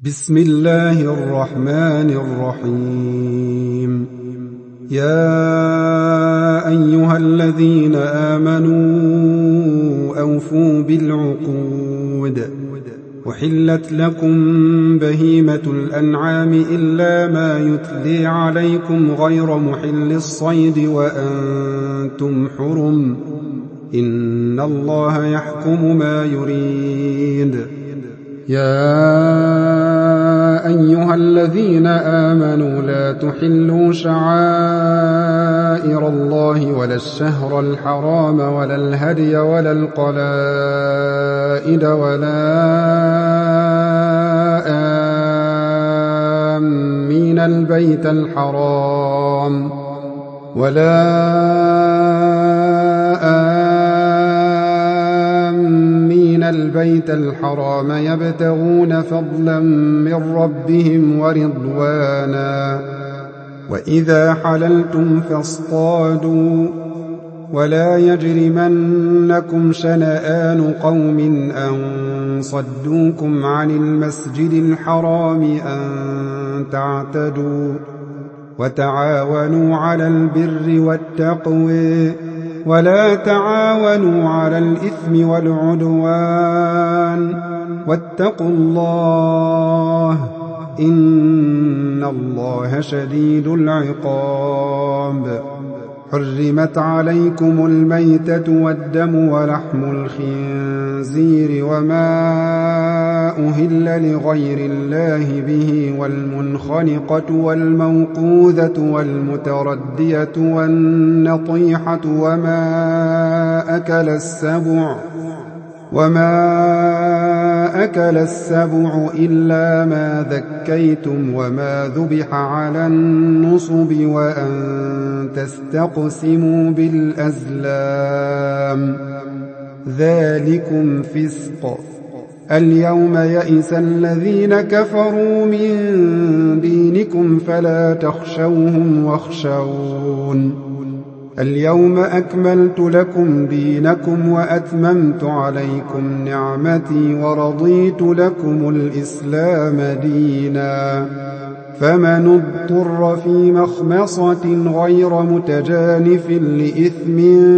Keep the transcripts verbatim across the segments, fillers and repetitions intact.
بسم الله الرحمن الرحيم. يا أيها الذين آمنوا أوفوا بالعقود. أحلت لكم بهيمة الأنعام إلا ما يتلي عليكم غير محل الصيد وأنتم حرم. إن الله يحكم ما يريد. يا أيها الذين آمنوا لا تحلوا شعائر الله ولا الشهر الحرام ولا الهدي ولا القلائد ولا آمين البيت الحرام ولا آمين البيت الحرام يبتغون فضلا من ربهم ورضوانا. وإذا حللتم فاصطادوا ولا يجرمنكم شنآن قوم أن صدوكم عن المسجد الحرام أن تعتدوا. وتعاونوا على البر والتقوى ولا تعاونوا على الإثم والعدوان واتقوا الله إن الله شديد العقاب. حرمت عليكم الميتة والدم ولحم الخنزير وما أهل لغير الله به والمنخنقة والموقوذة والمتردية والنطيحة وما أكل السبع وما أكل السبع إلا ما ذكيتم وما ذبح على النصب وأن تستقسموا بالأزلام ذلكم فسق. اليوم يئس الذين كفروا من دينكم فلا تخشوهم واخشون. اليوم أكملت لكم دينكم وأتممت عليكم نعمتي ورضيت لكم الإسلام دينا. فمن اضطر في مخمصة غير متجانف لإثم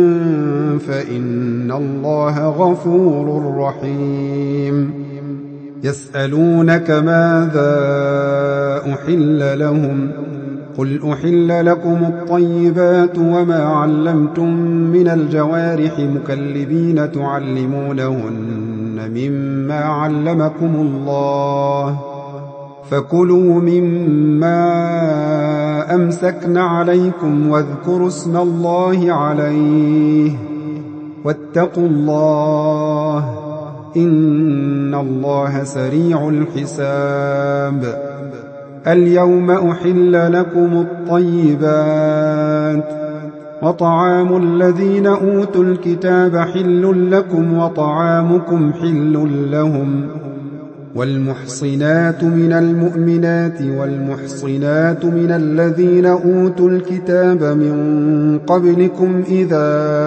فإن الله غفور رحيم. يسألونك ماذا أحل لهم قل أحل لكم الطيبات وما علمتم من الجوارح مكلبين تعلمونهن مما علمكم الله فكلوا مما أمسكن عليكم واذكروا اسم الله عليه واتقوا الله إن الله سريع الحساب. اليوم أحل لكم الطيبات وطعام الذين أوتوا الكتاب حل لكم وطعامكم حل لهم. والمحصنات من المؤمنات والمحصنات من الذين أوتوا الكتاب من قبلكم إذا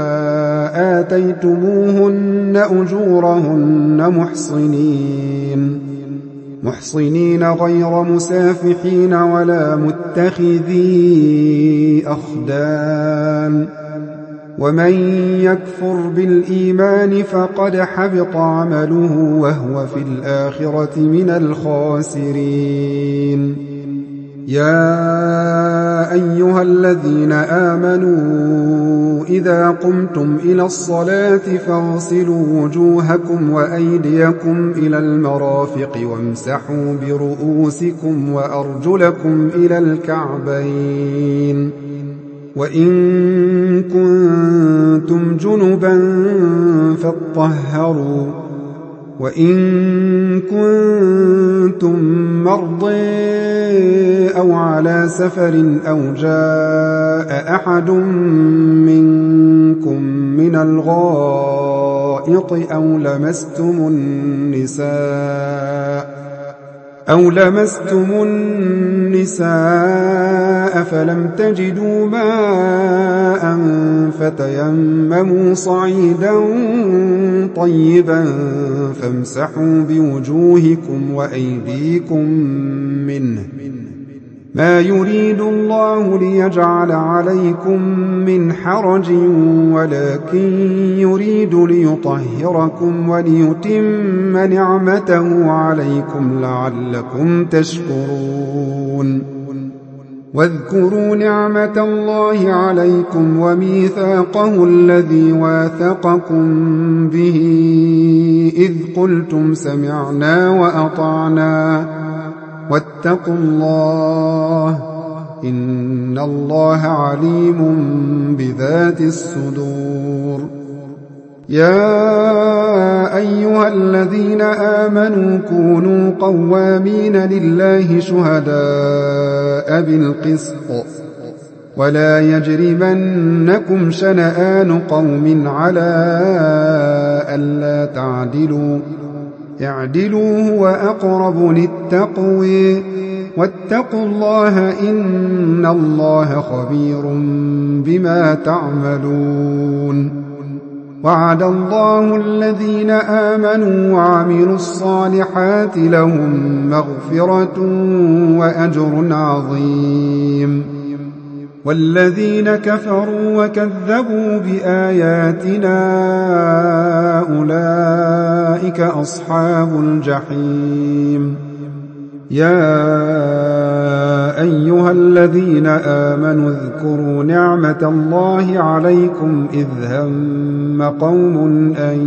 آتيتموهن أجورهن محصنين محصنين غير مسافحين ولا متخذي أخدان. ومن يكفر بالإيمان فقد حبط عمله وهو في الآخرة من الخاسرين. يا أيها الذين آمنوا إذا قمتم إلى الصلاة فاغسلوا وجوهكم وأيديكم إلى المرافق وامسحوا برؤوسكم وأرجلكم إلى الكعبين. وإن كنتم جنبا فاطهروا وإن كنتم مرضى أو على سفر أو جاء أحد منكم من الغائط أو لمستم النساء أو لمستم النساء فلم تجدوا ماء فتيمموا صعيدا طيبا فامسحوا بوجوهكم وأيديكم منه ما يريد الله ليجعل عليكم من حرج ولكن يريد ليطهركم وليتم نعمته عليكم لعلكم تشكرون واذكروا نعمة الله عليكم وميثاقه الذي واثقكم به إذ قلتم سمعنا وأطعنا واتقوا الله إن الله عليم بذات الصدور يا أيها الذين آمنوا كونوا قوامين لله شهداء بالقسط ولا يجرمنكم شنآن قوم على ألا تعدلوا اعدلوا هو أقرب للتقوى واتقوا الله إن الله خبير بما تعملون وعد الله الذين آمنوا وعملوا الصالحات لهم مغفرة وأجر عظيم والذين كفروا وكذبوا بآياتنا أولئك أصحاب الجحيم يا أيها الذين آمنوا اذكروا نعمة الله عليكم إذ هم قوم أن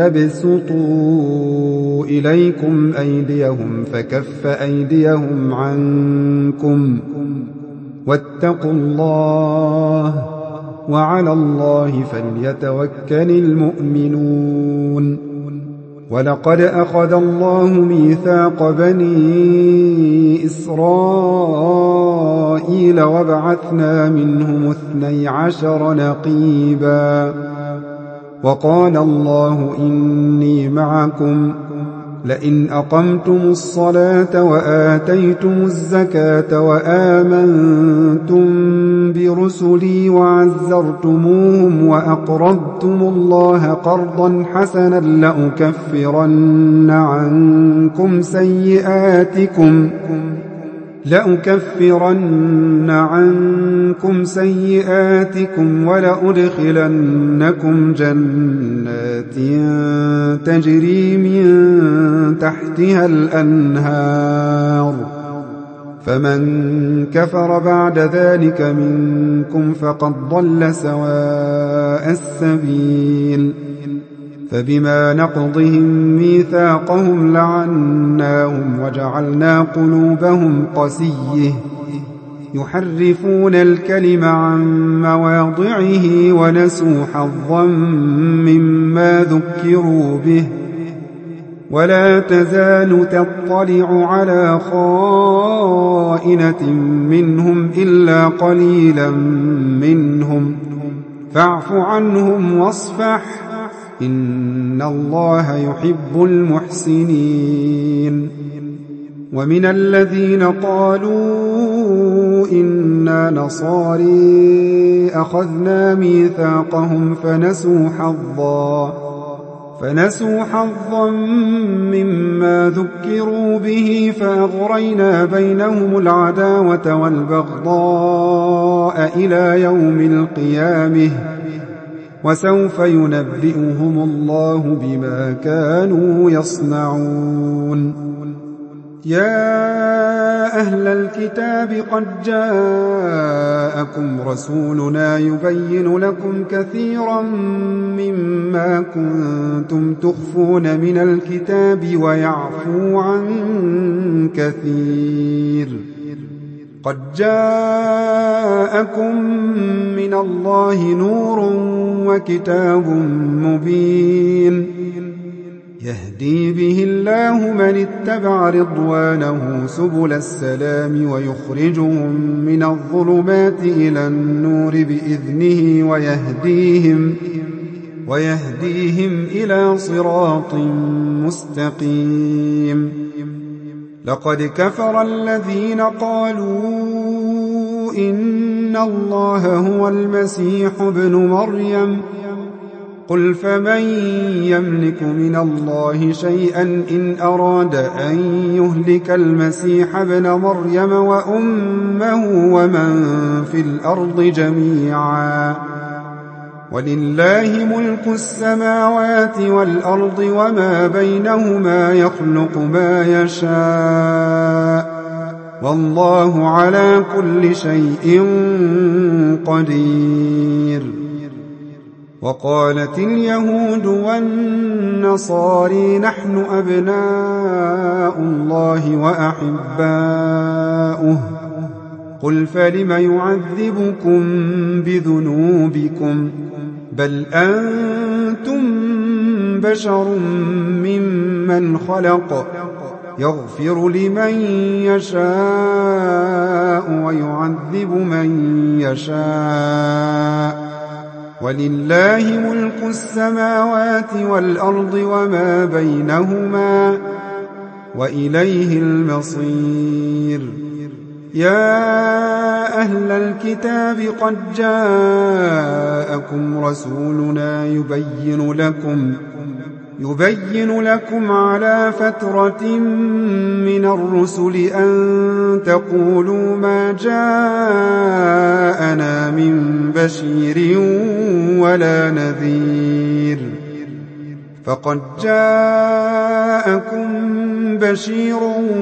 يبسطوا إليكم أيديهم فكف أيديهم عنكم واتقوا الله وعلى الله فليتوكل المؤمنون ولقد أخذ الله ميثاق بني إسرائيل وبعثنا منهم اثني عشر نقيبا وقال الله إني معكم لئن أقمتم الصلاة وآتيتم الزكاة وآمنتم برسلي وعزرتموهم وأقرضتم الله قرضا حسنا لأكفرن عنكم سيئاتكم لأكفرن عنكم سيئاتكم ولأدخلنكم جنات تجري من تحتها الأنهار فمن كفر بعد ذلك منكم فقد ضل سواء السبيل فبما نقضهم ميثاقهم لعناهم وجعلنا قلوبهم قسية يحرفون الكلم عن مواضعه ونسوا حظا مما ذكروا به ولا تزال تطلع على خائنة منهم إلا قليلا منهم فاعف عنهم واصفح إن الله يحب المحسنين ومن الذين قالوا إنا نصاري أخذنا ميثاقهم فنسوا حظا فنسوا حظا مما ذكروا به فأغرينا بينهم العداوة والبغضاء إلى يوم القيامة وسوف ينبئهم الله بما كانوا يصنعون يا أهل الكتاب قد جاءكم رسولنا يبين لكم كثيرا مما كنتم تخفون من الكتاب ويعفو عن كثير قد جاءكم من الله نور وكتاب مبين يهدي به الله من اتبع رضوانه سبل السلام ويخرجهم من الظلمات إلى النور بإذنه ويهديهم ويهديهم إلى صراط مستقيم لقد كفر الذين قالوا إن الله هو المسيح ابن مريم قل فمن يملك من الله شيئا إن أراد أن يهلك المسيح ابن مريم وأمه ومن في الأرض جميعا ولله ملك السماوات والأرض وما بينهما يخلق ما يشاء والله على كل شيء قدير. وقالت اليهود والنصارى نحن أبناء الله وأحباؤه قل فلم يعذبكم بذنوبكم بل أنتم بشر ممن خلق يغفر لمن يشاء ويعذب من يشاء ولله ملك السماوات والأرض وما بينهما وإليه المصير. يا أهل الكتاب قد جاءكم رسولنا يبين لكم يبين لكم على فترة من الرسل أن تقولوا ما جاءنا من بشير ولا نذير فقد جاءكم بشير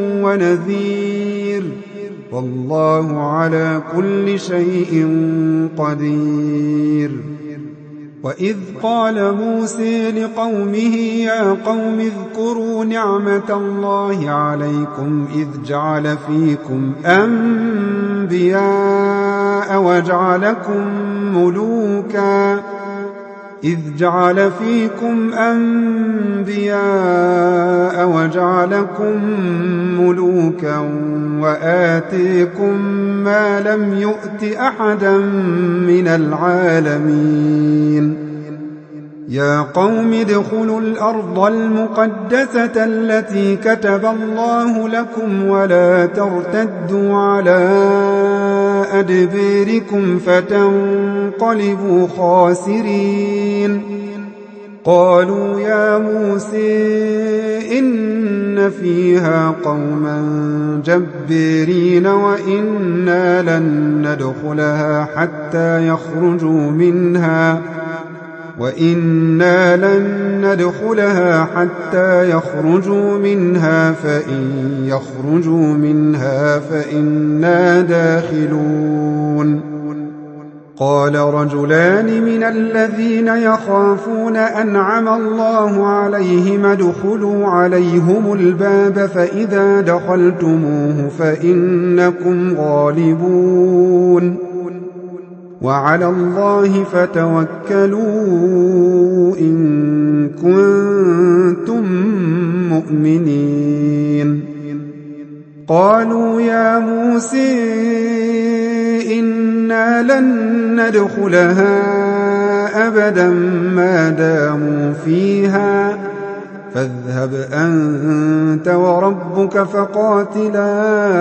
ونذير والله على كل شيء قدير. وإذ قال موسى لقومه يا قوم اذكروا نعمة الله عليكم إذ جعل فيكم أنبياء وجعلكم ملوكا إذ جعل فيكم أنبياء وجعلكم ملوكا وآتيكم ما لم يؤت أحدا من العالمين. يا قوم ادخلوا الأرض المقدسة التي كتب الله لكم ولا ترتدوا على أدبيركم فتنقلبوا خاسرين. قالوا يا موسى إن فيها قوما جبارين وإنا لن ندخلها حتى يخرجوا منها وإنا لن ندخلها حتى يخرجوا منها فإن يخرجوا منها فإنا داخلون. قال رجلان من الذين يخافون أنعم الله عليهم ادخلوا عليهم الباب فإذا دخلتموه فإنكم غالبون وعلى الله فتوكلوا إن كنتم مؤمنين. قالوا يا موسى إنا لن ندخلها أبدا ما داموا فيها فاذهب أنت وربك فقاتلا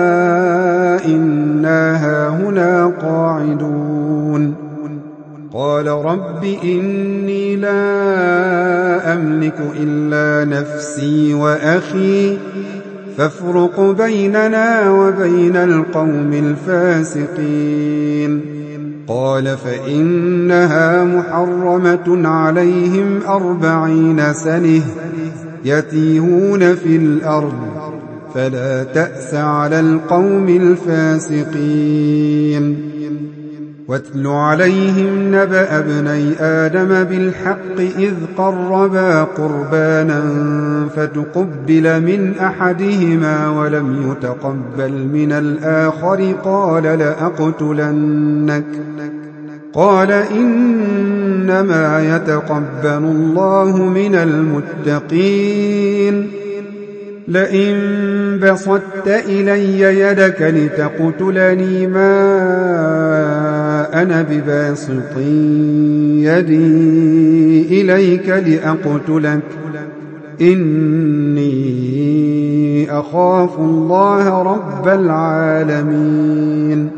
إنا هاهنا قاعدون. قال رب إني لا أملك إلا نفسي وأخي فافرق بيننا وبين القوم الفاسقين. قال فإنها محرمة عليهم أربعين سنة يتيهون في الأرض فلا تأس على القوم الفاسقين. واتل عليهم نبأ ابني آدم بالحق إذ قربا قربانا فتقبل من أحدهما ولم يتقبل من الآخر قال لأقتلنك قال إنما يتقبل الله من المتقين. لئن بسطت إلي يدك لتقتلني ما أنا بباسط يدي إليك لأقتلك إني أخاف الله رب العالمين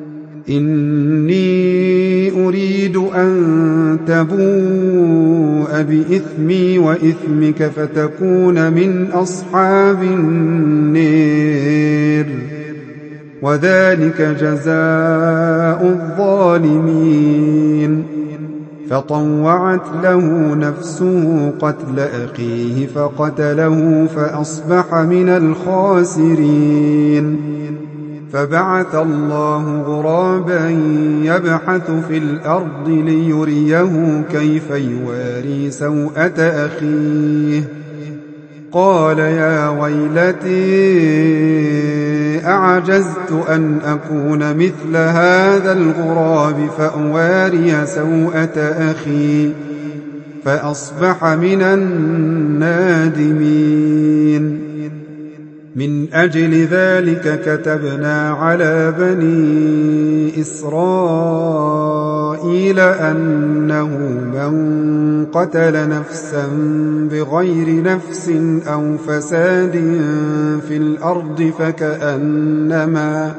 إني أريد أن تبوء بإثمي وإثمك فتكون من أصحاب النير وذلك جزاء الظالمين فطوعت له نفسه قتل أخيه فقتله فأصبح من الخاسرين فبعث الله غرابا يبحث في الأرض ليريه كيف يواري سوءة أخيه قال يا ويلتي أعجزت أن أكون مثل هذا الغراب فأواري سوءة أخي فأصبح من النادمين من أجل ذلك كتبنا على بني إسرائيل أنه من قتل نفسا بغير نفس أو فساد في الأرض فكأنما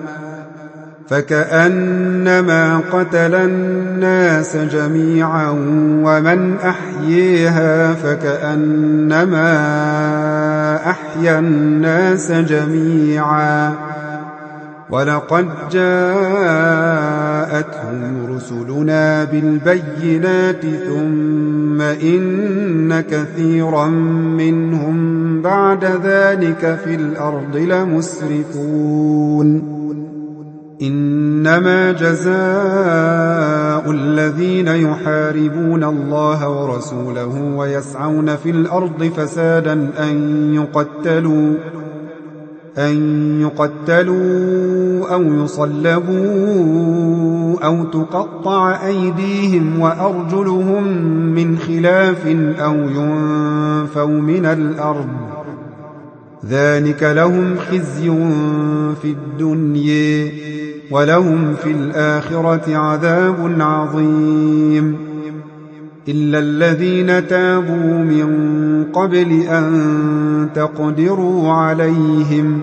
فكأنما قتل الناس جميعا ومن أحييها فكأنما أحيا الناس جميعا ولقد جاءتهم رسلنا بالبينات ثم إن كثيرا منهم بعد ذلك في الأرض لمسرفون إنما جزاء الذين يحاربون الله ورسوله ويسعون في الأرض فسادا أن يقتلوا أن يقتلوا أو يصلبوا أو تقطع أيديهم وأرجلهم من خلاف أو ينفوا من الأرض ذلك لهم خزي في الدنيا ولهم في الآخرة عذاب عظيم إلا الذين تابوا من قبل أن تقدروا عليهم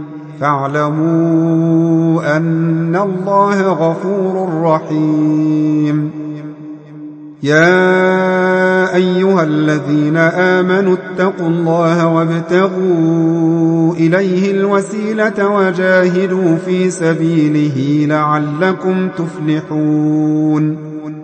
فاعلموا أن الله غفور رحيم يا أيها الذين آمنوا اتقوا الله وابتغوا إليه الوسيلة وجاهدوا في سبيله لعلكم تفلحون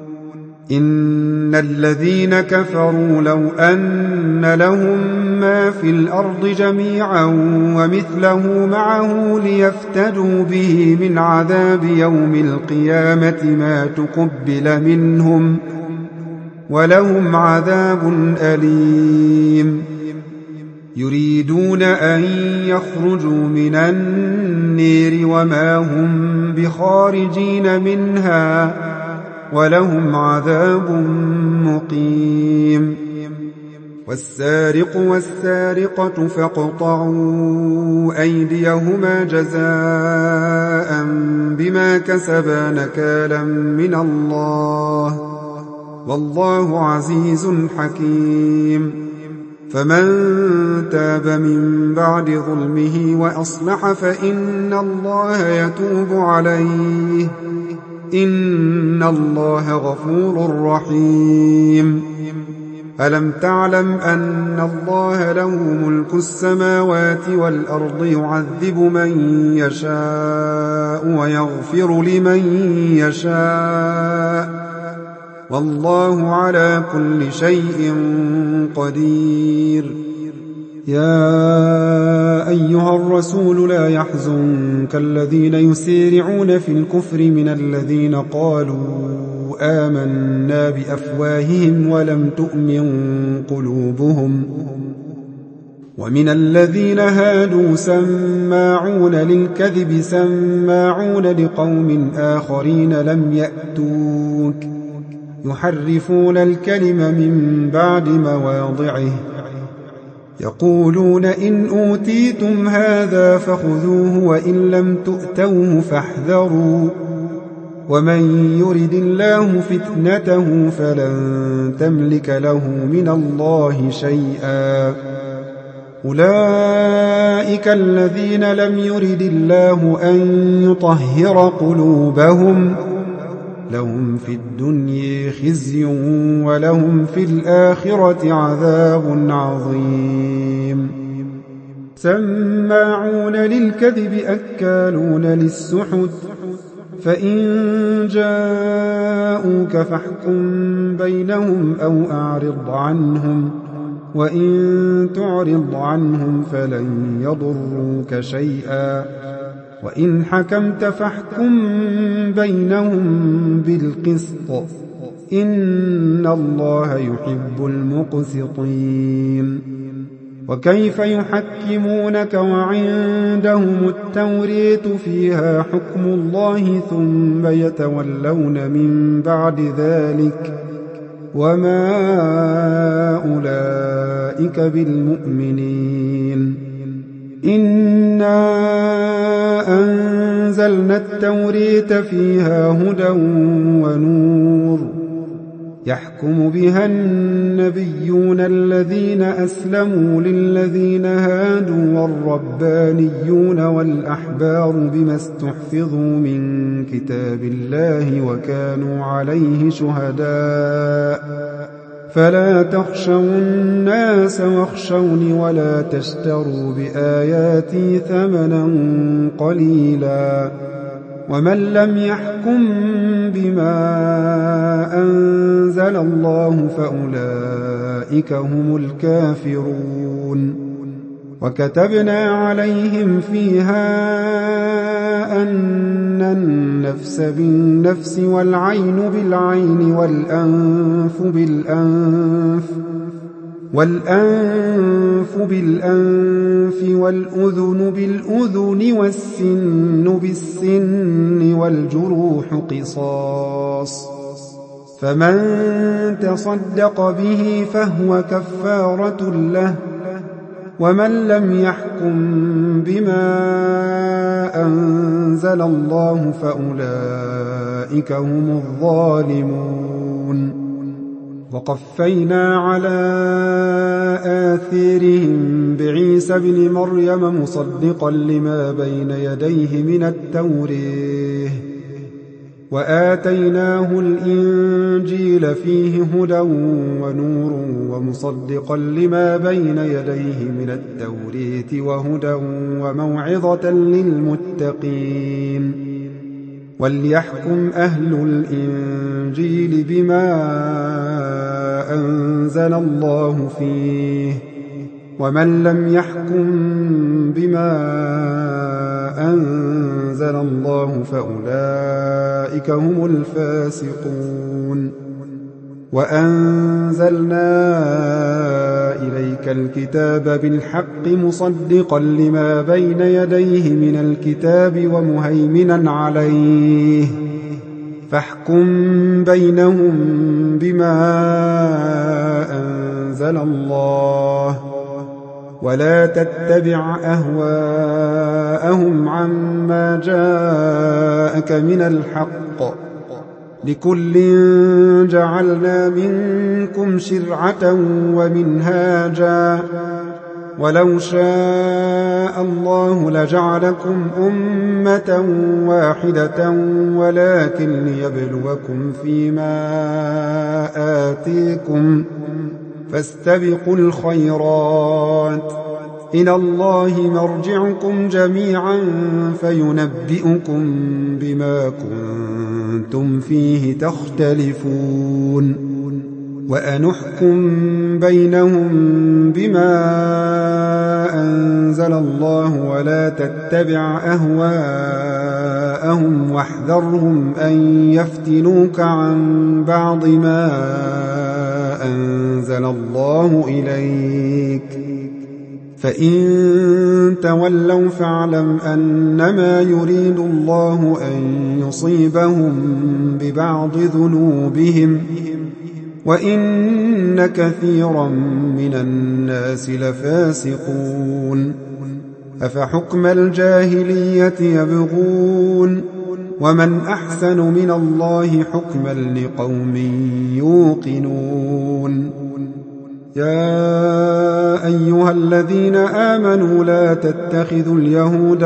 إن الذين كفروا لو أن لهم ما في الأرض جميعا ومثله معه ليفتدوا به من عذاب يوم القيامة ما تقبل منهم ولهم عذاب أليم يريدون أن يخرجوا من النير وما هم بخارجين منها ولهم عذاب مقيم والسارق والسارقة فاقطعوا أيديهما جزاء بما كسبا نكالا من الله والله عزيز حكيم فمن تاب من بعد ظلمه وأصلح فإن الله يتوب عليه إن الله غفور رحيم ألم تعلم أن الله له ملك السماوات والأرض يعذب من يشاء ويغفر لمن يشاء والله على كل شيء قدير يا أيها الرسول لا يحزنك الذين يسارعون في الكفر من الذين قالوا آمنا بأفواههم ولم تؤمن قلوبهم ومن الذين هادوا سماعون للكذب سماعون لقوم آخرين لم يأتوك يحرفون الكلم من بعد مواضعه يقولون إن أوتيتم هذا فخذوه وإن لم تؤتوه فاحذروا ومن يرد الله فتنته فلن تملك له من الله شيئا أولئك الذين لم يرد الله أن يطهر قلوبهم لهم في الدنيا خزي ولهم في الآخرة عذاب عظيم سماعون للكذب أكالون للسحت فإن جاءوك فاحكم بينهم أو أعرض عنهم وإن تعرض عنهم فلن يضروك شيئا وإن حكمت فاحكم بينهم بالقسط إن الله يحب المقسطين وكيف يحكمونك وعندهم التوريت فيها حكم الله ثم يتولون من بعد ذلك وما أولئك بالمؤمنين إنا أنزلنا التوريت فيها هدى ونور يحكم بها النبيون الذين أسلموا للذين هادوا والربانيون والأحبار بما استحفظوا من كتاب الله وكانوا عليه شهداء فلا تخشوا الناس واخشوني ولا تشتروا بآياتي ثمنا قليلا ومن لم يحكم بما أنزل الله فأولئك هم الكافرون وكتبنا عليهم فيها أن النفس بالنفس والعين بالعين والأنف بالأنف والأنف بالأنف والأذن بالأذن والسن بالسن والجروح قصاص فمن تصدق به فهو كفارة له ومن لم يحكم بما أنزل الله فأولئك هم الظالمون وقفينا على آثارهم بعيسى ابن مريم مصدقا لما بين يديه من التوراة وآتيناه الإنجيل فيه هدى ونور ومصدقا لما بين يديه من التوراة وهدى وموعظة للمتقين وليحكم أهل الإنجيل بما أنزل الله فيه ومن لم يحكم بما أنزل الله فأولئك هم الفاسقون وأنزلنا إليك الكتاب بالحق مصدقا لما بين يديه من الكتاب ومهيمنا عليه فاحكم بينهم بما أنزل الله ولا تتبع أهواءهم عما جاءك من الحق لكل جعلنا منكم شرعة ومنهاجا ولو شاء الله لجعلكم أمة واحدة ولكن ليبلوكم فيما آتيكم فاستبقوا الخيرات إلى الله مرجعكم جميعا فينبئكم بما كنتم فيه تختلفون وأنحكم بينهم بما أنزل الله ولا تتبع أهواءهم واحذرهم أن يفتنوك عن بعض ما أنزل الله إليك فإن تولوا فاعلم أنما يريد الله أن يصيبهم ببعض ذنوبهم وإن كثيرا من الناس لفاسقون أفحكم الجاهلية يبغون ومن أحسن من الله حكما لقوم يوقنون يا أيها الذين آمنوا لا تتخذوا اليهود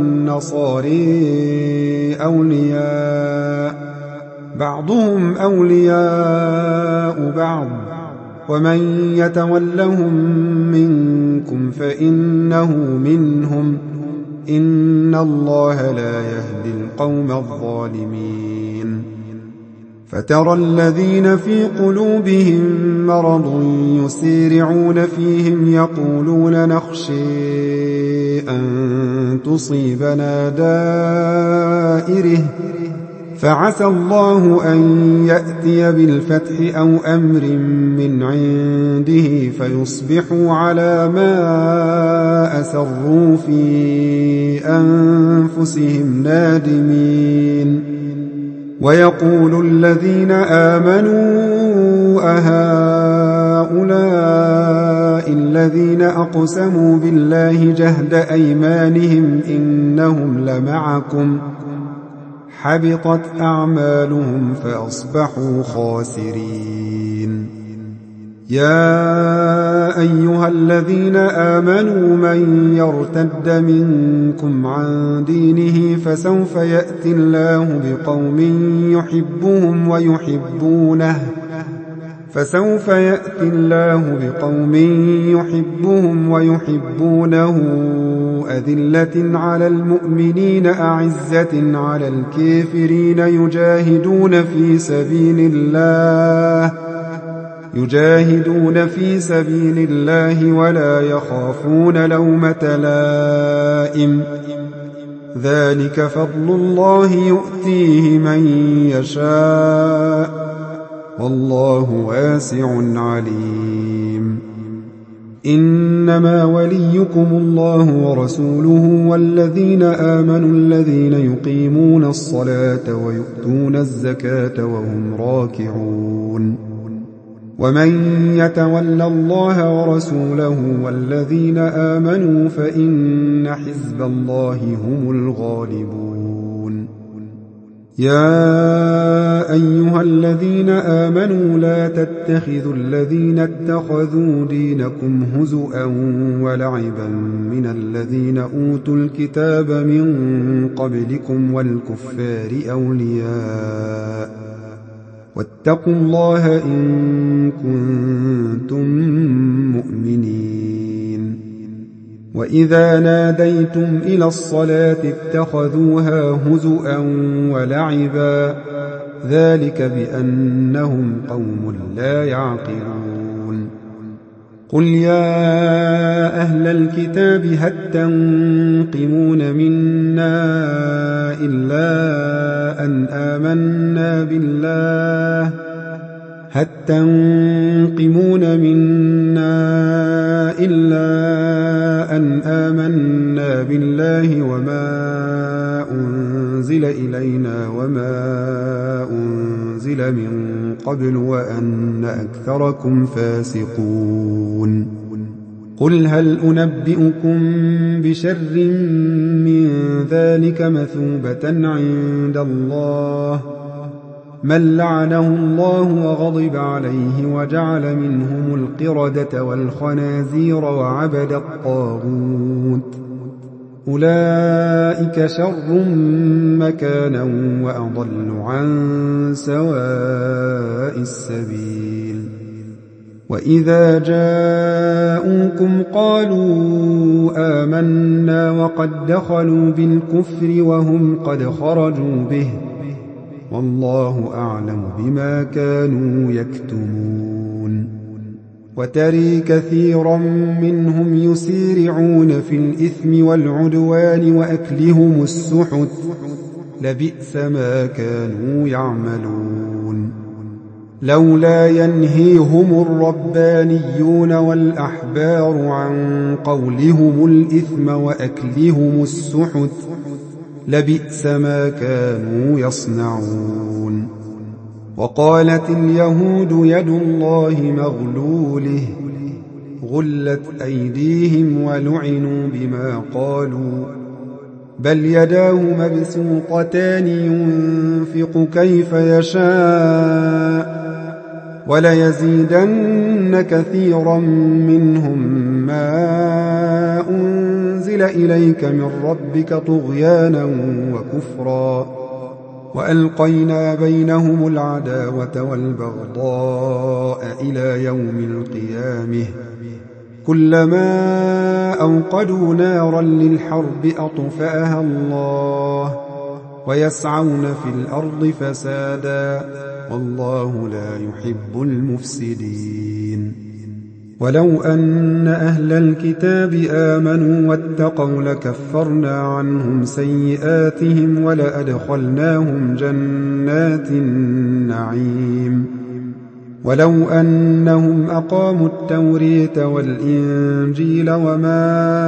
والنصارى أولياء بعضهم أولياء بعض ومن يتولهم منكم فإنه منهم إن الله لا يهدي القوم الظالمين فترى الذين في قلوبهم مرض يسارعون فيهم يقولون نخشى أن تصيبنا دائرة فعسى الله أن يأتي بالفتح أو أمر من عنده فيصبحوا على ما أسروا في أنفسهم نادمين ويقول الذين آمنوا أهؤلاء الذين أقسموا بالله جهد أيمانهم إنهم لمعكم حبطت أعمالهم فأصبحوا خاسرين يا أيها الذين آمنوا من يرتد منكم عن دينه فسوف يأتي الله بقوم يحبهم ويحبونه فسوف يأتي الله بقوم يحبهم ويحبونه أذلة على المؤمنين أعزة على الكافرين يجاهدون في سبيل الله يجاهدون في سبيل الله ولا يخافون لومة لائم ذلك فضل الله يؤتيه من يشاء والله واسع عليم إنما وليكم الله ورسوله والذين آمنوا الذين يقيمون الصلاة ويؤتون الزكاة وهم راكعون ومن يتول الله ورسوله والذين آمنوا فإن حزب الله هم الغالبون يا أيها الذين آمنوا لا تتخذوا الذين اتخذوا دينكم هزؤا ولعبا من الذين أوتوا الكتاب من قبلكم والكفار أولياء واتقوا الله إن كنتم مؤمنين وإذا ناديتم إلى الصلاة اتخذوها هزؤا ولعبا ذلك بأنهم قوم لا يعقلون قل يا أهل الكتاب هل تنقمون منا إلا أن آمنا بالله هل تنقمون منا إلا أن آمنا بالله وما أنزل إلينا وما أنزل من قبل وأن أكثركم فاسقون قل هل أنبئكم بشر من ذلك مثوبة عند الله من لعنه الله وغضب عليه وجعل منهم القردة والخنازير وعبد الطاغوت أولئك شر مكانا وأضل عن سواء السبيل وإذا جاءوكم قالوا آمنا وقد دخلوا بالكفر وهم قد خرجوا به والله أعلم بما كانوا يكتمون وتري كثيرا منهم يسارعون في الإثم والعدوان وأكلهم السحت لبئس ما كانوا يعملون لولا ينهيهم الربانيون والأحبار عن قولهم الإثم وأكلهم السحت لبئس ما كانوا يصنعون وقالت اليهود يد الله مغلوله غلت أيديهم ولعنوا بما قالوا بل يداه مبسوطتان ينفق كيف يشاء وليزيدن ليزيدن كثيرا منهم ما أنزل إليك من ربك طغيانا وكفرا وألقينا بينهم العداوة والبغضاء إلى يوم القيامة كلما أوقدوا نارا للحرب أطفأها الله ويسعون في الأرض فسادا والله لا يحب المفسدين ولو أن أهل الكتاب آمنوا واتقوا لكفرنا عنهم سيئاتهم ولأدخلناهم جنات النعيم ولو أنهم أقاموا التوريت والإنجيل وما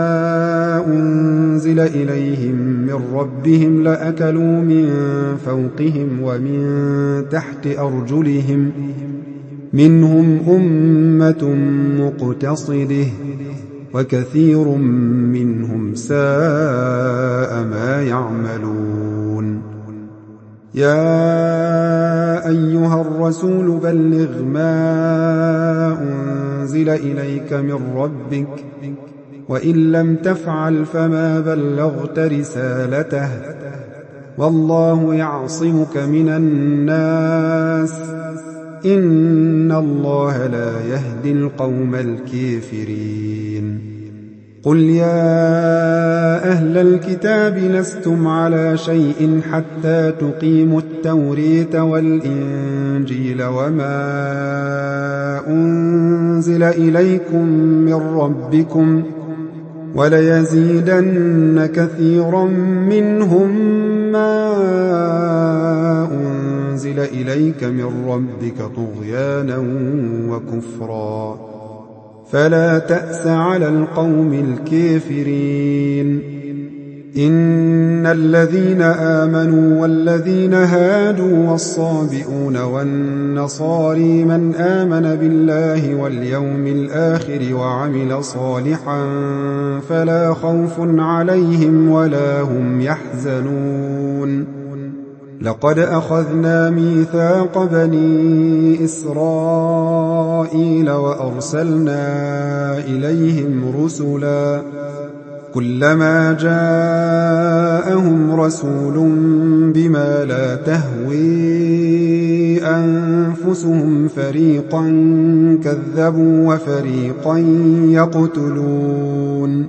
أنزل إليهم من ربهم لأكلوا من فوقهم ومن تحت أرجلهم منهم أمة مقتصده وكثير منهم ساء ما يعملون يا أيها الرسول بلغ ما أنزل إليك من ربك وإن لم تفعل فما بلغت رسالته والله يعصمك من الناس إن الله لا يهدي القوم الكافرين قل يا أهل الكتاب لستم على شيء حتى تقيموا التوريت والإنجيل وما أنزل إليكم من ربكم وليزيدن كثيرا منهم ما أنزل إليك من ربك طغيانا وكفرا فلا تأس على القوم الكافرين إن الذين آمنوا والذين هادوا والصابئون والنصاري من آمن بالله واليوم الآخر وعمل صالحا فلا خوف عليهم ولا هم يحزنون لقد أخذنا ميثاق بني إسرائيل وأرسلنا إليهم رسلا كلما جاءهم رسول بما لا تهوي أنفسهم فريقا كذبوا وفريقا يقتلون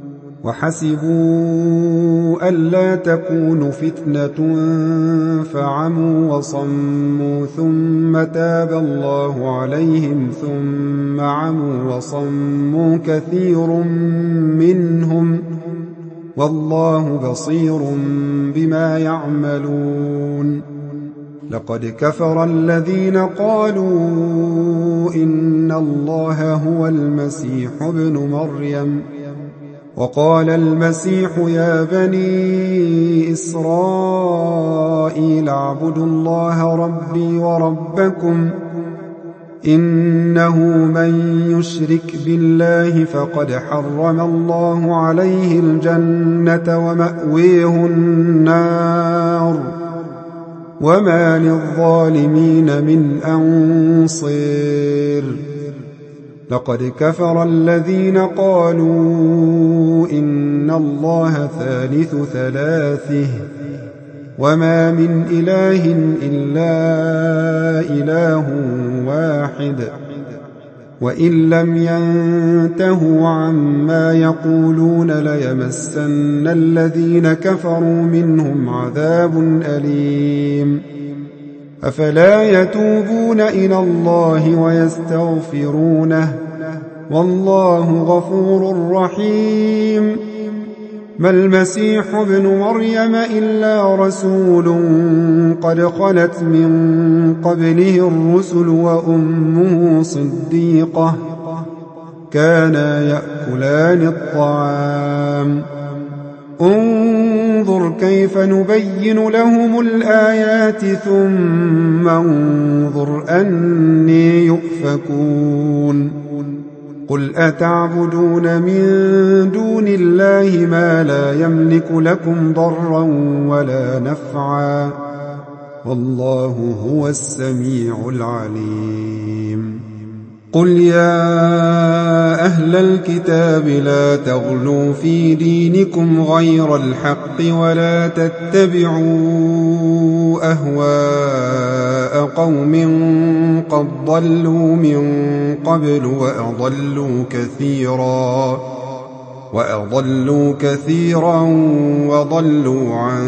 وحسبوا ألا تكون فتنة فعموا وصموا ثم تاب الله عليهم ثم عموا وصموا كثير منهم والله بصير بما يعملون لقد كفر الذين قالوا إن الله هو المسيح ابن مريم وقال المسيح يا بني إسرائيل اعبدوا الله ربي وربكم إنه من يشرك بالله فقد حرم الله عليه الجنة ومأويه النار وما للظالمين من أنصير لقد كفر الذين قالوا إن الله ثالث ثلاثه وما من إله إلا إله واحد وإن لم ينتهوا عما يقولون ليمسن الذين كفروا منهم عذاب أليم أفلا يتوبون إلى الله ويستغفرونه والله غفور رحيم ما المسيح ابن مريم إلا رسول قد خلت من قبله الرسل وأمه صديقة كانا يأكلان الطعام انظر كيف نبين لهم الآيات ثم انظر أني يؤفكون قل أتعبدون من دون الله ما لا يملك لكم ضرا ولا نفعا والله هو السميع العليم قل يا أهل الكتاب لا تغلوا في دينكم غير الحق ولا تتبعوا أهواء قوم قد ضلوا من قبل وأضلوا كثيرا وأضلوا كثيرا وضلوا عن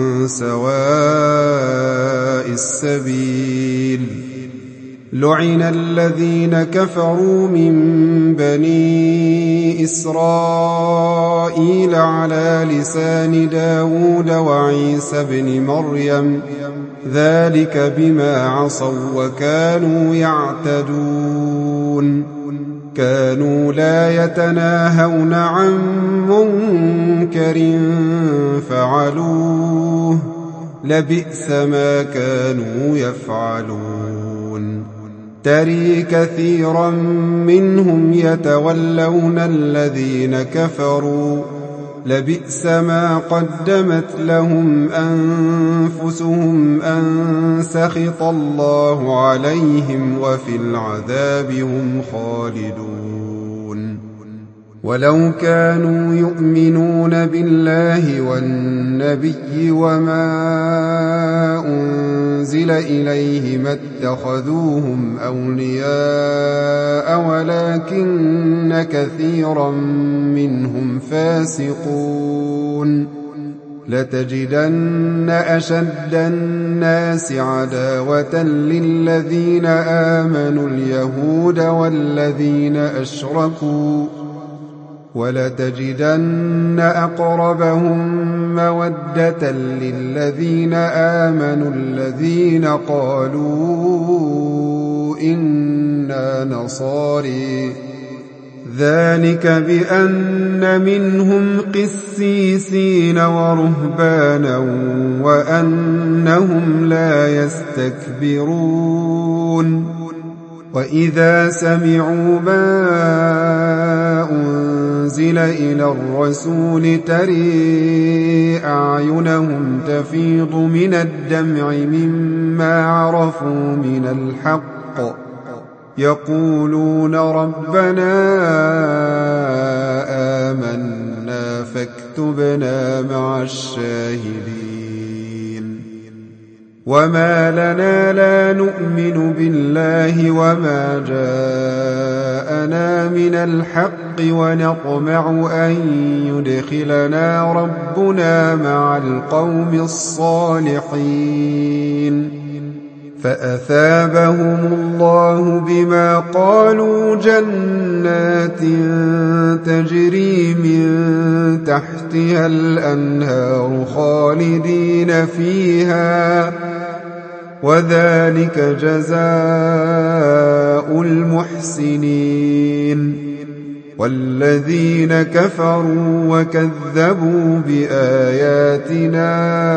سواء السبيل. لعن الذين كفروا من بني إسرائيل على لسان داود وعيسى بن مريم ذلك بما عصوا وكانوا يعتدون. كانوا لا يتناهون عن منكر فعلوه لبئس ما كانوا يفعلون. ترى كثيرا منهم يتولون الذين كفروا لبئس ما قدمت لهم أنفسهم أن سخط الله عليهم وفي العذاب هم خالدون. ولو كانوا يؤمنون بالله والنبي وما أنزل إليه ما اتخذوهم أولياء ولكن كثيرا منهم فاسقون. لتجدن أشد الناس عداوة للذين آمنوا اليهود والذين أشركوا ولتجدن أقربهم مودة للذين آمنوا الذين قالوا إنا نصارى ذلك بأن منهم قسيسين ورهبانا وأنهم لا يستكبرون. وإذا سمعوا ما أنزل إلى الرسول ترى أعينهم تفيض من الدمع مما عرفوا من الحق يقولون ربنا آمنا فاكتبنا مع الشاهدين. وما لنا لا نؤمن بالله وما جاءنا من الحق ونطمع أن يدخلنا ربنا مع القوم الصالحين. فأثابهم الله بما قالوا جنات تجري من تحتها الأنهار خالدين فيها وذلك جزاء المحسنين. والذين كفروا وكذبوا بآياتنا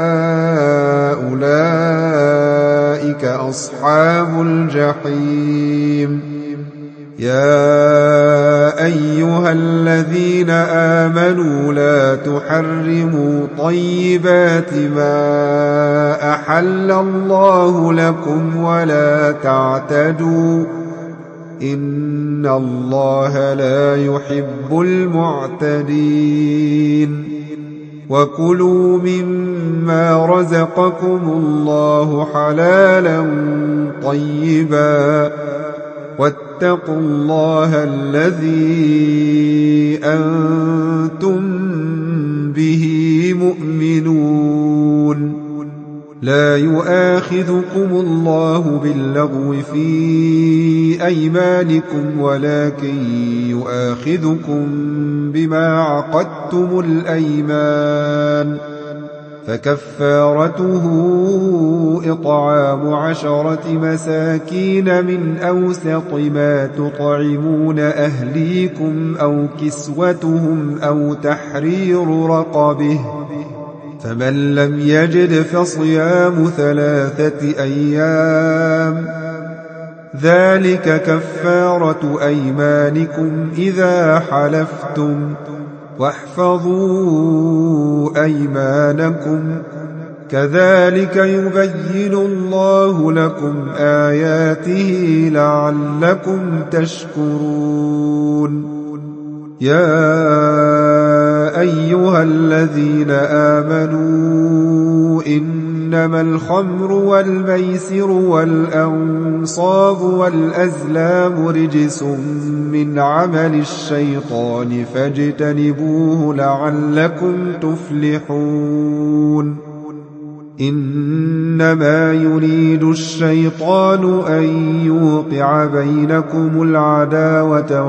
أولئك أصحاب الجحيم. يا أيها الذين آمنوا لا تحرموا طيبات ما أحل الله لكم ولا تعتدوا إن الله لا يحب المعتدين. وكلوا مما رزقكم الله حلالا طيبا واتقوا الله الذي أنتم به مؤمنون. لا يؤاخذكم الله باللغو في أيمانكم ولكن يؤاخذكم بما عقدتم الأيمان. فكفارته إطعام عشرة مساكين من أوسط ما تطعمون أهليكم أو كسوتهم أو تحرير رقبه. فمن لم يجد فصيام ثلاثة أيام ذلك كفارة أيمانكم إذا حلفتم واحفظوا أيمانكم كذلك يبين الله لكم آياته لعلكم تشكرون يا أيها الذين آمنوا إنما الخمر والميسر والأنصاب والأزلام رجس من عمل الشيطان فاجتنبوه لعلكم تفلحون إنما يريد الشيطان أن يوقع بينكم العداوة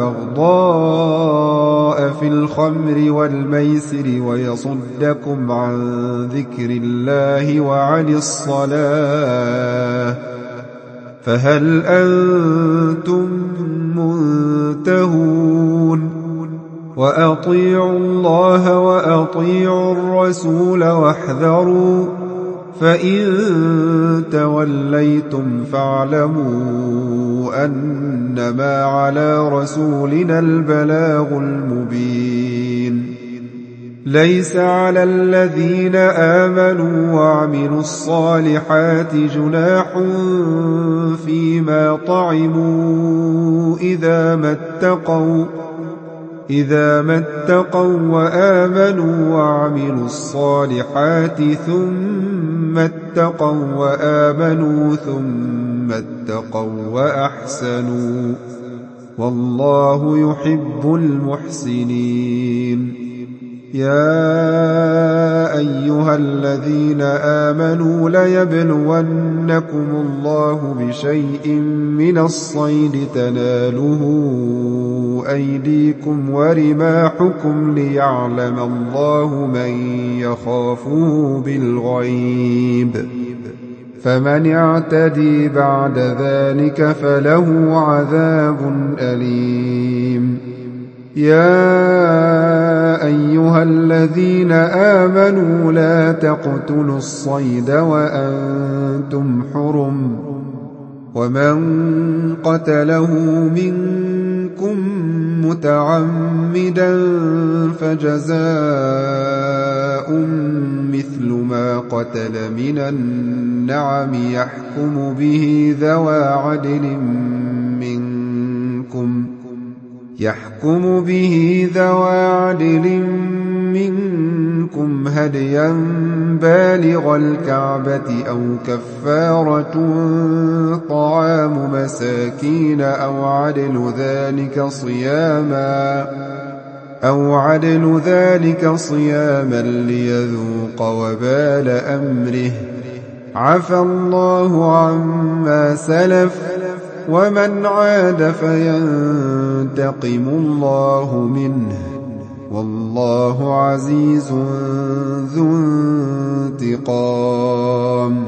والبغضاء في الخمر والميسر ويصدكم عن ذكر الله وعن الصلاة فهل أنتم منتهون وأطيعوا الله وأطيعوا الرسول واحذروا فإن توليتم فاعلموا أنما على رسولنا البلاغ المبين ليس على الذين آمنوا وعملوا الصالحات جناح فيما طعموا إذا ما اتقوا إذا ما اتقوا وآمنوا وعملوا الصالحات ثم اتقوا وآمنوا ثم اتقوا وأحسنوا والله يحب المحسنين يا أيها الذين آمنوا ليبلونكم الله بشيء من الصيد تناله أيديكم ورماحكم ليعلم الله من يخافه بالغيب فمن اعتدي بعد ذلك فله عذاب أليم يا أيها الذين آمنوا لا تقتلوا الصيد وأنتم حرم ومن قتله منكم متعمدا فجزاء مثل ما قتل من النعم يحكم به ذوى عدل منكم يحكم به ذوى عدل منكم هديا بالغ الكعبة أو كفارة طعام مساكين أو عدل ذلك صياما أو عدل ذلك صياما ليذوق وبال أمره عفى الله عما سلف ومن عاد فينتقم الله منه والله عزيز ذو انتقام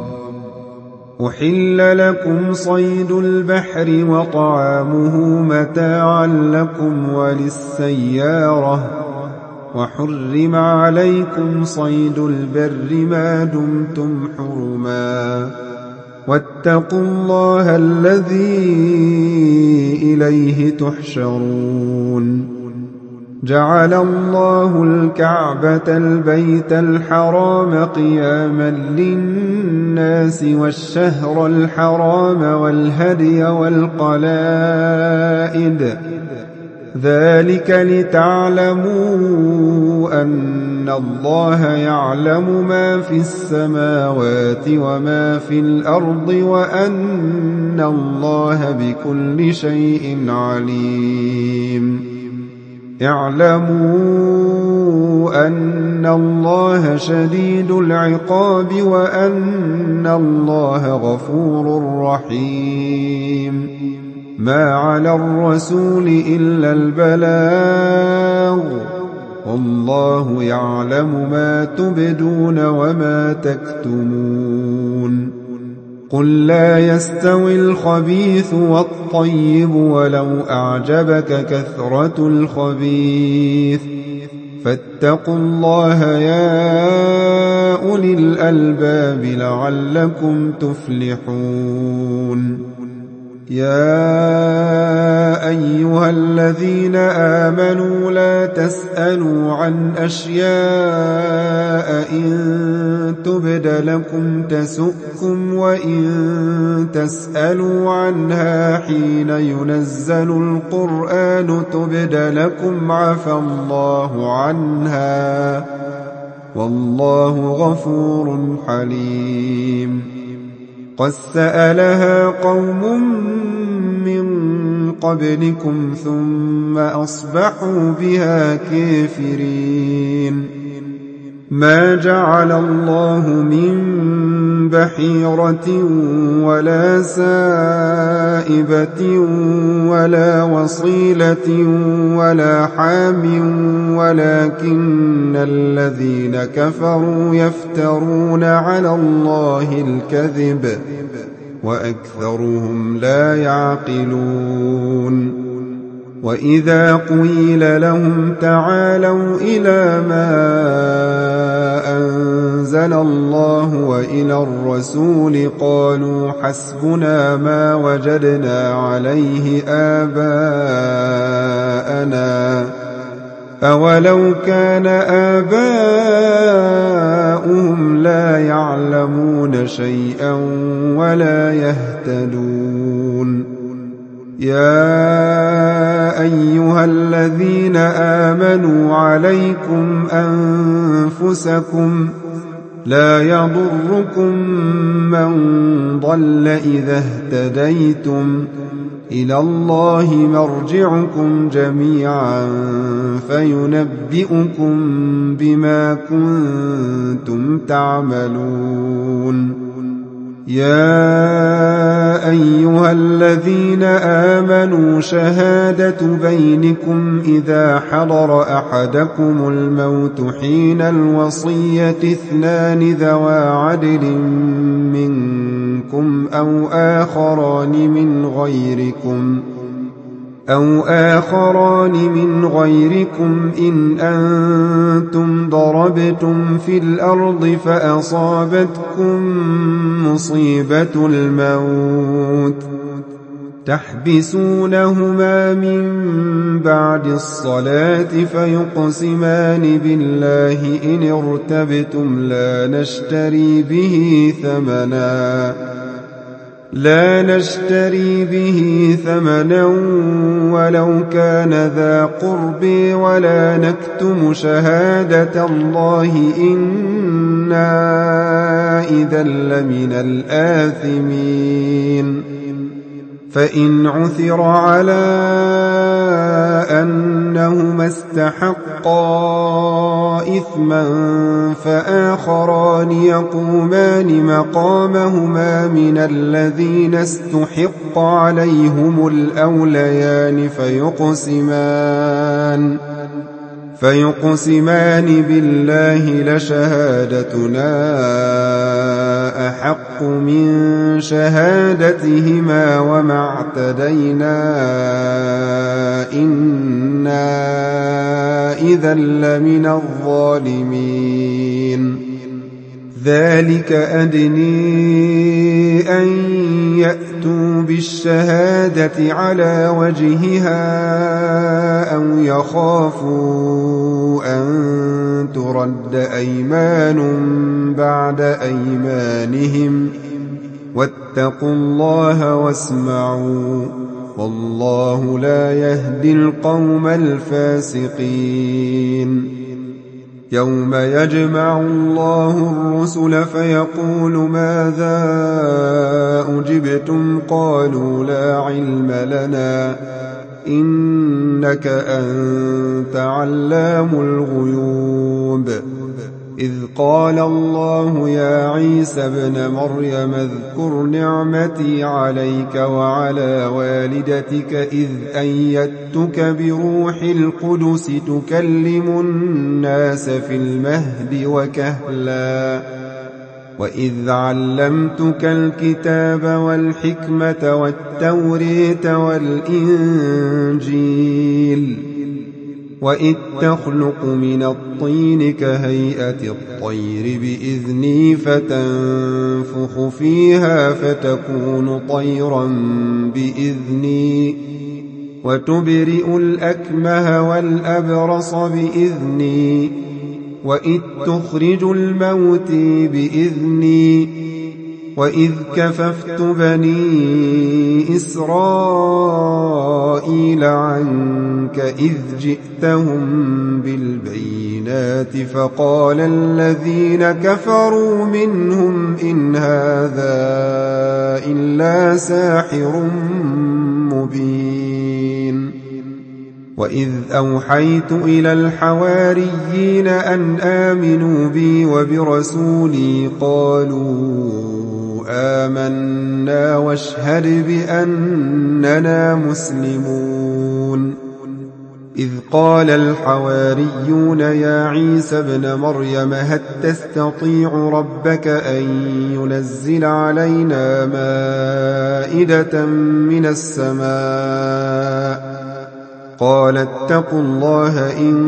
أحل لكم صيد البحر وطعامه متاعا لكم وللسيارة وحرم عليكم صيد البر ما دمتم حرما واتقوا الله الذي إليه تحشرون جعل الله الكعبة البيت الحرام قياما للناس والشهر الحرام والهدي والقلائد ذلك لتعلموا أن الله يعلم ما في السماوات وما في الأرض وأن الله بكل شيء عليم اعلموا أن الله شديد العقاب وأن الله غفور رحيم ما على الرسول إلا البلاغ والله يعلم ما تبدون وما تكتمون قل لا يستوي الخبيث والطيب ولو أعجبك كثرة الخبيث فاتقوا الله يا أولي الألباب لعلكم تفلحون يا أيها الذين آمنوا لا تسألوا عن أشياء إن تبد لكم تسؤكم وإن تسألوا عنها حين ينزل القرآن تبد لكم عفى الله عنها والله غفور حليم. قد سألها قوم من قبلكم ثم أصبحوا بها كافرين. ما جعل الله من بحيرة ولا سائبة ولا وصيلة ولا حام ولكن الذين كفروا يفترون على الله الكذب وأكثرهم لا يعقلون. وإذا قيل لهم تعالوا إلى ما أنزل الله وإلى الرسول قالوا حسبنا ما وجدنا عليه آباءنا أولو كان آباؤهم لا يعلمون شيئا ولا يهتدون. يا أيها الذين آمنوا عليكم أنفسكم لا يضركم من ضل إذا اهتديتم إلى الله مرجعكم جميعا فينبئكم بما كنتم تعملون. يا أيها الذين آمنوا شهادة بينكم إذا حضر أحدكم الموت حين الوصية اثنان ذوى عدل منكم أو آخران من غيركم أو آخران من غيركم إن أنتم ضربتم في الأرض فأصابتكم مصيبة الموت تحبسونهما من بعد الصلاة فيقسمان بالله إن ارتبتم لا نشتري به ثمنا لا نشتري به ثمنا ولو كان ذا قرب ولا نكتم شهادة الله إنا إذا لمن الآثمين. فإن عثر على أنهما استحقا إثما فآخران يقومان مقامهما من الذين استحق عليهم الأوليان فيقسمان فيقسمان بالله لشهادتنا أحق من شهادتهما وما اعتدينا إنا إذا لمن الظالمين. ذلك أدني أن يأتوا بالشهادة على وجهها أو يخافوا أن ترد أيمان بعد أيمانهم واتقوا الله واسمعوا والله لا يهدي القوم الفاسقين. يوم يجمع الله الرسل فيقول ماذا أجبتم قالوا لا علم لنا إنك أنت علام الغيوب. إذ قال الله يا عيسى ابن مريم اذكر نعمتي عليك وعلى والدتك إذ أيدتك بروح القدس تكلم الناس في المهد وكهلا وإذ علمتك الكتاب والحكمة والتوريت والإنجيل وإذ تخلق من الطين كهيئة الطير بإذني فتنفخ فيها فتكون طيرا بإذني وتبرئ الأكمه والأبرص بإذني وإذ تخرج الموت بإذني وإذ كففت بني إسرائيل عنك إذ جئتهم بالبينات فقال الذين كفروا منهم إن هذا إلا ساحر مبين وإذ أوحيت إلى الحواريين أن آمنوا بي وبرسولي قالوا آمنا واشهد بأننا مسلمون إذ قال الحواريون يا عيسى ابن مريم هل تستطيع ربك أن ينزل علينا مائدة من السماء قال اتقوا الله إن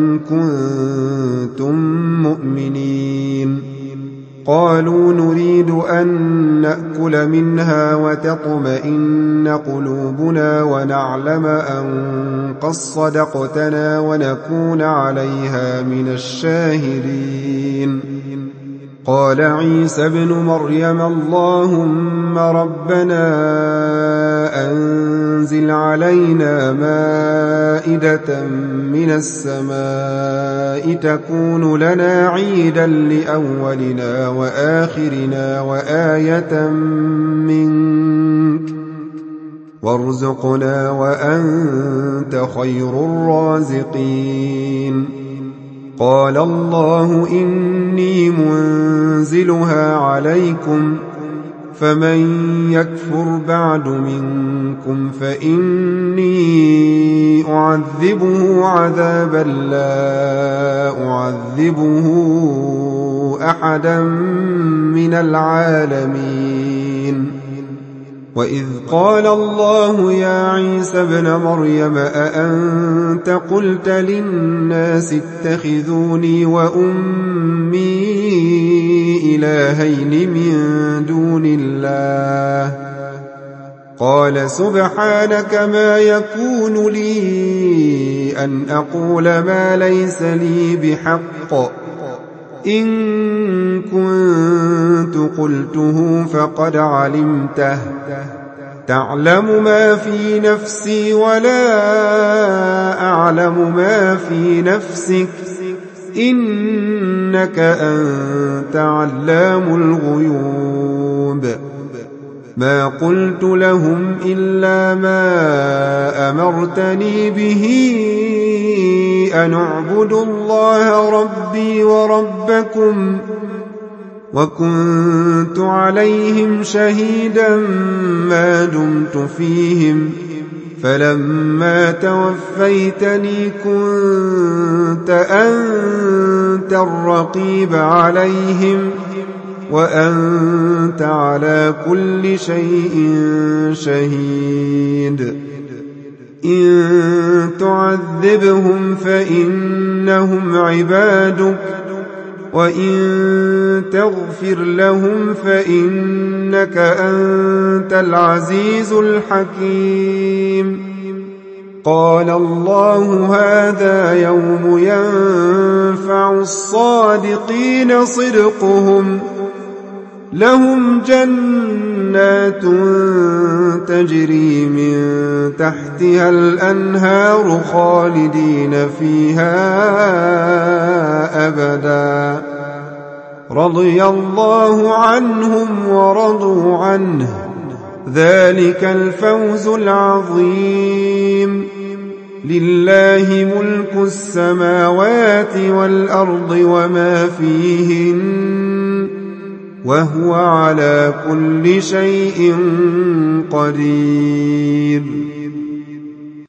كنتم مؤمنين قالوا نريد أن نأكل منها وتطمئن قلوبنا ونعلم أن قد صدقتنا ونكون عليها من الشاهدين قال عيسى ابن مريم اللهم ربنا أنزل علينا مائدة من السماء تكون لنا عيدا لأولنا وآخرنا وآية منك وارزقنا وأنت خير الرازقين قال الله إني منزلها عليكم فمن يكفر بعد منكم فإني أعذبه عذابا لا أعذبه أحدا من العالمين وإذ قال الله يا عيسى ابن مريم أأنت قلت للناس اتخذوني وأمي إلهين من دون الله قال سبحانك ما يكون لي أن أقول ما ليس لي بحق إن كنت قلته فقد علمته تعلم ما في نفسي ولا أعلم ما في نفسك إنك أنت علام الغيوب ما قلت لهم إلا ما أمرتني به أن اعبدوا الله ربي وربكم وكنت عليهم شهيدا ما دمت فيهم فلما توفيتني كنت أنت الرقيب عليهم وأنت على كل شيء شهيد إن تعذبهم فإنهم عبادك وإن تغفر لهم فإنك أنت العزيز الحكيم قال الله هذا يوم ينفع الصادقين صدقهم لهم جنات تجري من تحتها الأنهار خالدين فيها أبدا رضي الله عنهم ورضوا عنه ذلك الفوز العظيم لله ملك السماوات والأرض وما فيهن وهو على كل شيء قدير